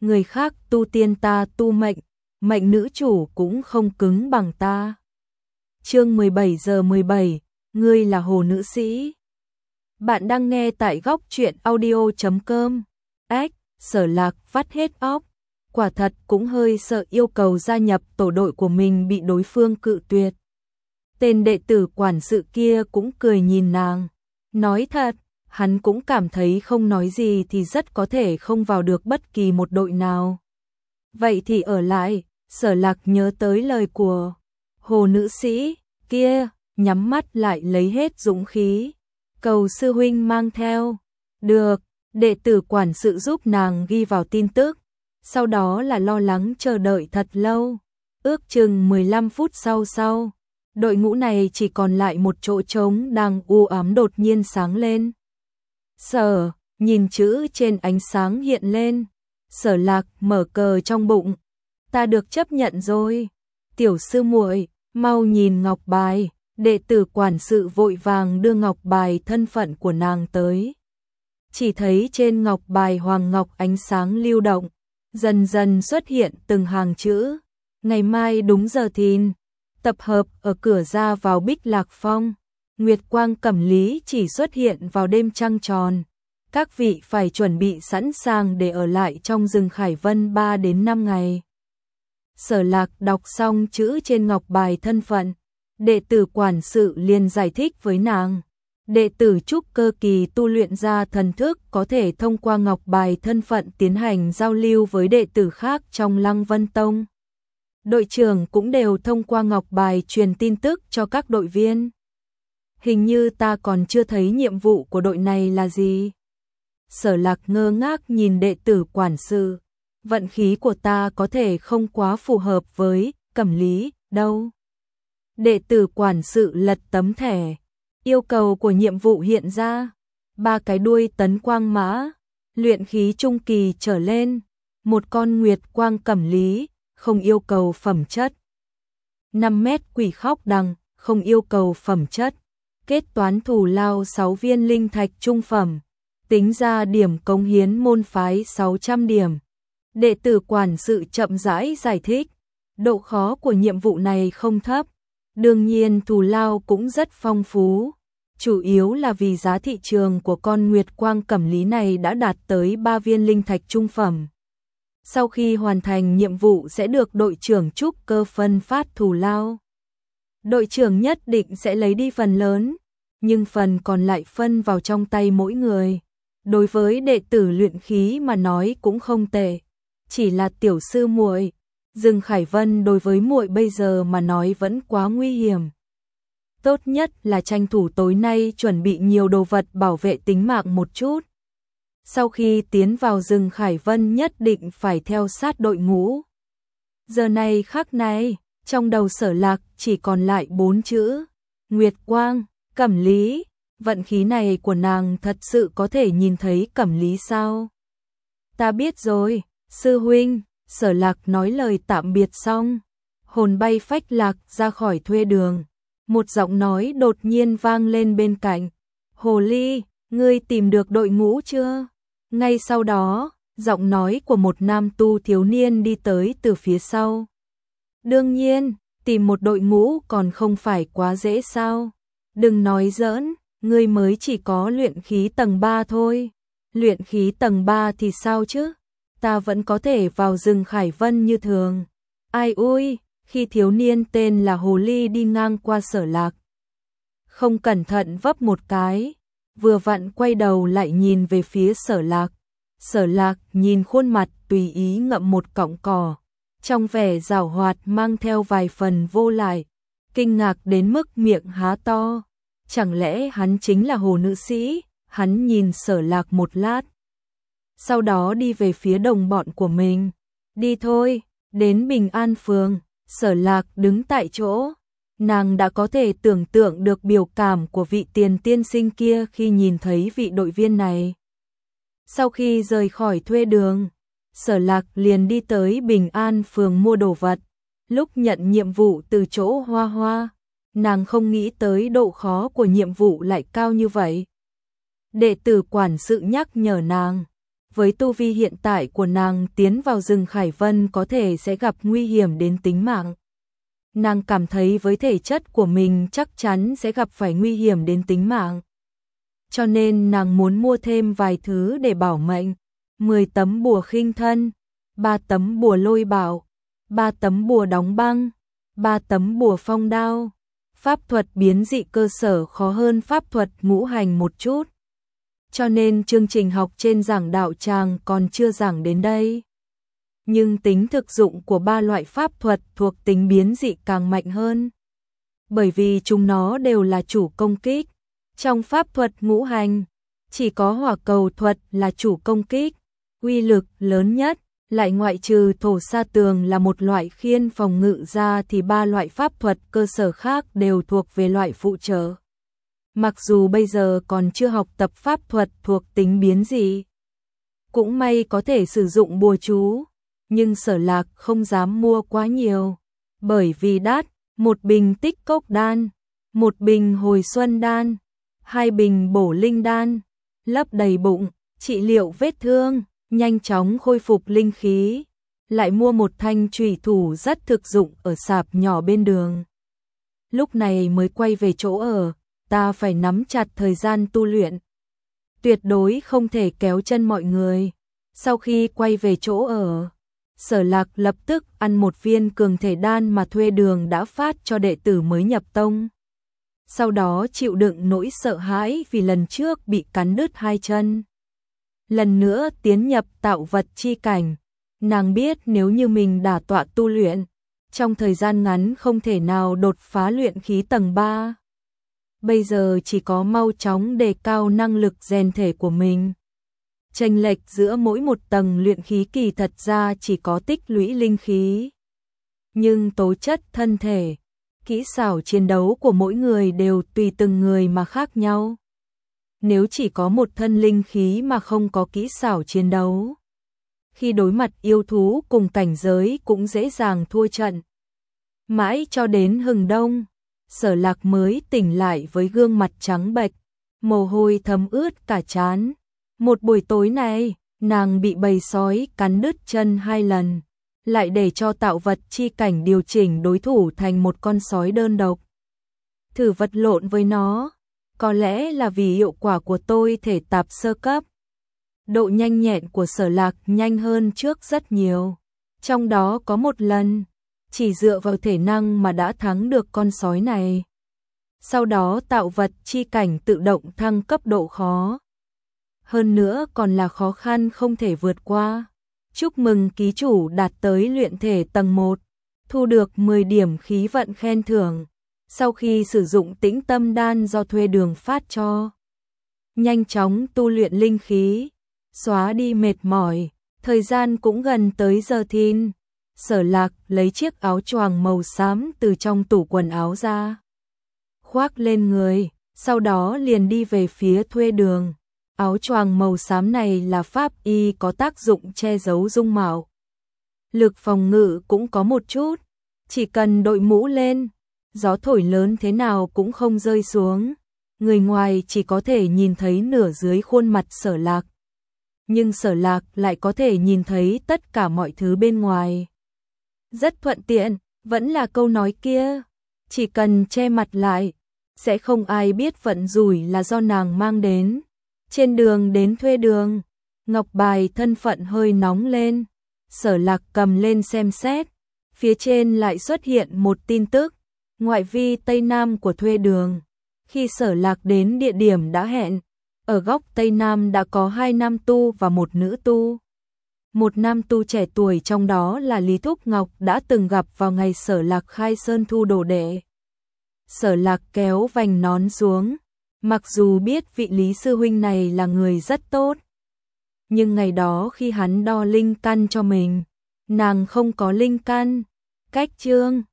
người khác tu tiên ta tu mệnh, mệnh nữ chủ cũng không cứng bằng ta. Chương 17 giờ 17, ngươi là hồ nữ sĩ. Bạn đang nghe tại góc truyện audio.com. Ếch, Sở Lạc vắt hết óc, quả thật cũng hơi sợ yêu cầu gia nhập tổ đội của mình bị đối phương cự tuyệt. Tên đệ tử quản sự kia cũng cười nhìn nàng, nói thật, hắn cũng cảm thấy không nói gì thì rất có thể không vào được bất kỳ một đội nào. Vậy thì ở lại. Sở Lạc nhớ tới lời của hồ nữ sĩ kia, nhắm mắt lại lấy hết dũng khí. Cầu sư huynh mang theo. Được, đệ tử quản sự giúp nàng ghi vào tin tức. Sau đó là lo lắng chờ đợi thật lâu. Ước chừng 15 phút sau, đội ngũ này chỉ còn lại một chỗ trống đang u ám đột nhiên sáng lên. Sở, nhìn chữ trên ánh sáng hiện lên. Sở Lạc mở cờ trong bụng. Ta được chấp nhận rồi. Tiểu sư muội, mau nhìn ngọc bài. Đệ tử quản sự vội vàng đưa ngọc bài thân phận của nàng tới. Chỉ thấy trên ngọc bài hoàng ngọc ánh sáng lưu động, dần dần xuất hiện từng hàng chữ. Ngày mai đúng giờ thìn, tập hợp ở cửa ra vào Bích Lạc Phong. Nguyệt quang cẩm lý chỉ xuất hiện vào đêm trăng tròn. Các vị phải chuẩn bị sẵn sàng để ở lại trong rừng Khải Vân 3 đến 5 ngày. Sở Lạc đọc xong chữ trên ngọc bài thân phận, đệ tử quản sự liền giải thích với nàng. Đệ tử trúc cơ kỳ tu luyện ra thần thức có thể thông qua ngọc bài thân phận tiến hành giao lưu với đệ tử khác trong Lăng Vân Tông. Đội trưởng cũng đều thông qua ngọc bài truyền tin tức cho các đội viên. Hình như ta còn chưa thấy nhiệm vụ của đội này là gì. Sở Lạc ngơ ngác nhìn đệ tử quản sự. Vận khí của ta có thể không quá phù hợp với cẩm lý đâu. Đệ tử quản sự lật tấm thẻ. Yêu cầu của nhiệm vụ hiện ra. 3 cái đuôi tấn quang mã, luyện khí trung kỳ trở lên. 1 con nguyệt quang cẩm lý, không yêu cầu phẩm chất. 5 mét quỷ khóc đằng, không yêu cầu phẩm chất. Kết toán thù lao 6 viên linh thạch trung phẩm. Tính ra điểm cống hiến môn phái 600 điểm. Đệ tử quản sự chậm rãi giải thích. Độ khó của nhiệm vụ này không thấp. Đương nhiên thù lao cũng rất phong phú. Chủ yếu là vì giá thị trường của con nguyệt quang cẩm lý này đã đạt tới 3 viên linh thạch trung phẩm. Sau khi hoàn thành nhiệm vụ sẽ được đội trưởng trúc cơ phân phát thù lao. Đội trưởng nhất định sẽ lấy đi phần lớn, nhưng phần còn lại phân vào trong tay mỗi người. Đối với đệ tử luyện khí mà nói cũng không tệ. Chỉ là tiểu sư muội, rừng Khải Vân đối với muội bây giờ mà nói vẫn quá nguy hiểm. Tốt nhất là tranh thủ tối nay chuẩn bị nhiều đồ vật bảo vệ tính mạng một chút. Sau khi tiến vào rừng Khải Vân nhất định phải theo sát đội ngũ. Giờ này khắc này, trong đầu Sở Lạc chỉ còn lại 4 chữ. Nguyệt quang, cẩm lý. Vận khí này của nàng thật sự có thể nhìn thấy cẩm lý sao? Ta biết rồi, sư huynh. Sở Lạc nói lời tạm biệt xong, hồn bay phách lạc ra khỏi thuê đường. Một giọng nói đột nhiên vang lên bên cạnh. Hồ ly, ngươi tìm được đội ngũ chưa? Ngay sau đó, giọng nói của một nam tu thiếu niên đi tới từ phía sau. Đương nhiên, tìm một đội ngũ còn không phải quá dễ sao? Đừng nói giỡn, ngươi mới chỉ có luyện khí tầng 3 thôi. Luyện khí tầng 3 thì sao chứ? Ta vẫn có thể vào rừng Khải Vân như thường. Ai ui, khi thiếu niên tên là Hồ Ly đi ngang qua Sở Lạc. Không cẩn thận vấp một cái, vừa vặn quay đầu lại nhìn về phía Sở Lạc. Sở Lạc nhìn khuôn mặt tùy ý ngậm một cọng cỏ, trong vẻ giảo hoạt mang theo vài phần vô lại, kinh ngạc đến mức miệng há to. Chẳng lẽ hắn chính là hồ nữ sĩ? Hắn nhìn Sở Lạc một lát, sau đó đi về phía đồng bọn của mình. Đi thôi, đến Bình An Phường. Sở Lạc đứng tại chỗ. Nàng đã có thể tưởng tượng được biểu cảm của vị tiền tiên sinh kia khi nhìn thấy vị đội viên này. Sau khi rời khỏi thuê đường, Sở Lạc liền đi tới Bình An Phường mua đồ vật. Lúc nhận nhiệm vụ từ chỗ Hoa Hoa, nàng không nghĩ tới độ khó của nhiệm vụ lại cao như vậy. Đệ tử quản sự nhắc nhở nàng, với tu vi hiện tại của nàng tiến vào rừng Khải Vân có thể sẽ gặp nguy hiểm đến tính mạng. Nàng cảm thấy với thể chất của mình chắc chắn sẽ gặp phải nguy hiểm đến tính mạng. Cho nên nàng muốn mua thêm vài thứ để bảo mệnh, 10 tấm bùa khinh thân, 3 tấm bùa lôi bảo, 3 tấm bùa đóng băng, 3 tấm bùa phong đao. Pháp thuật biến dị cơ sở khó hơn pháp thuật ngũ hành một chút. Cho nên chương trình học trên giảng đạo tràng còn chưa giảng đến đây. Nhưng tính thực dụng của 3 loại pháp thuật thuộc tính biến dị càng mạnh hơn. Bởi vì chúng nó đều là chủ công kích. Trong pháp thuật ngũ hành, chỉ có hỏa cầu thuật là chủ công kích, uy lực lớn nhất, lại ngoại trừ thổ sa tường là một loại khiên phòng ngự ra thì 3 loại pháp thuật cơ sở khác đều thuộc về loại phụ trợ. Mặc dù bây giờ còn chưa học tập pháp thuật thuộc tính biến dị, cũng may có thể sử dụng bùa chú, nhưng Sở Lạc không dám mua quá nhiều, bởi vì đắt, 1 bình tích cốc đan, 1 bình hồi xuân đan, 2 bình bổ linh đan, lấp đầy bụng, trị liệu vết thương, nhanh chóng khôi phục linh khí, lại mua một thanh chủy thủ rất thực dụng ở sạp nhỏ bên đường. Lúc này mới quay về chỗ ở, ta phải nắm chặt thời gian tu luyện. Tuyệt đối không thể kéo chân mọi người. Sau khi quay về chỗ ở, Sở Lạc lập tức ăn một viên cường thể đan mà thuê đường đã phát cho đệ tử mới nhập tông. Sau đó chịu đựng nỗi sợ hãi vì lần trước bị cắn đứt 2 chân. Lần nữa tiến nhập tạo vật chi cảnh, nàng biết nếu như mình đả tọa tu luyện, trong thời gian ngắn không thể nào đột phá luyện khí tầng 3. Bây giờ chỉ có mau chóng đề cao năng lực rèn thể của mình. Chênh lệch giữa mỗi một tầng luyện khí kỳ thật ra chỉ có tích lũy linh khí. Nhưng tố chất thân thể, kỹ xảo chiến đấu của mỗi người đều tùy từng người mà khác nhau. Nếu chỉ có một thân linh khí mà không có kỹ xảo chiến đấu, khi đối mặt yêu thú cùng cảnh giới cũng dễ dàng thua trận. Mãi cho đến hừng đông, Sở Lạc mới tỉnh lại với gương mặt trắng bệch, mồ hôi thấm ướt cả trán. Một buổi tối này, nàng bị bầy sói cắn đứt chân 2 lần, lại để cho tạo vật chi cảnh điều chỉnh đối thủ thành một con sói đơn độc. Thử vật lộn với nó, có lẽ là vì hiệu quả của tôi thể tạp sơ cấp. Độ nhanh nhẹn của Sở Lạc nhanh hơn trước rất nhiều. Trong đó có một lần, chỉ dựa vào thể năng mà đã thắng được con sói này. Sau đó tạo vật chi cảnh tự động thăng cấp độ khó. Hơn nữa còn là khó khăn không thể vượt qua. Chúc mừng ký chủ đạt tới luyện thể tầng 1, thu được 10 điểm khí vận khen thưởng. Sau khi sử dụng tĩnh tâm đan do thuê đường phát cho, nhanh chóng tu luyện linh khí, xóa đi mệt mỏi, thời gian cũng gần tới giờ thìn. Sở Lạc lấy chiếc áo choàng màu xám từ trong tủ quần áo ra, khoác lên người, sau đó liền đi về phía thuê đường. Áo choàng màu xám này là pháp y có tác dụng che giấu dung mạo. Lực phòng ngự cũng có một chút, chỉ cần đội mũ lên, gió thổi lớn thế nào cũng không rơi xuống. Người ngoài chỉ có thể nhìn thấy nửa dưới khuôn mặt Sở Lạc. Nhưng Sở Lạc lại có thể nhìn thấy tất cả mọi thứ bên ngoài. Rất thuận tiện, vẫn là câu nói kia, chỉ cần che mặt lại, sẽ không ai biết vận rủi là do nàng mang đến. Trên đường đến thuê đường, ngọc bài thân phận hơi nóng lên, Sở Lạc cầm lên xem xét, phía trên lại xuất hiện một tin tức, ngoại vi Tây Nam của thuê đường. Khi Sở Lạc đến địa điểm đã hẹn, ở góc Tây Nam đã có 2 nam tu và 1 nữ tu. Một nam tu trẻ tuổi trong đó là Lý Thúc Ngọc đã từng gặp vào ngày Sở Lạc khai sơn thu đồ đệ. Sở Lạc kéo vành nón xuống, mặc dù biết vị Lý sư huynh này là người rất tốt, nhưng ngày đó khi hắn đo linh căn cho mình, nàng không có linh căn. Cách chương